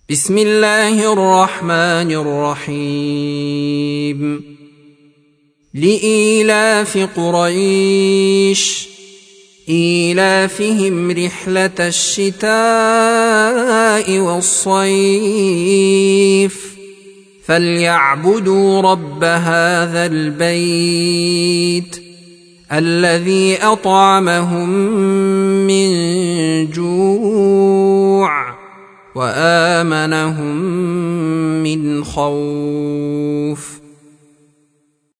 بسم الله الرحمن الرحيم. لإيلاف قريش إيلافهم رحلة الشتاء والصيف فليعبدوا رب هذا البيت الذي أطعمهم من جوع وآمنهم من خوف.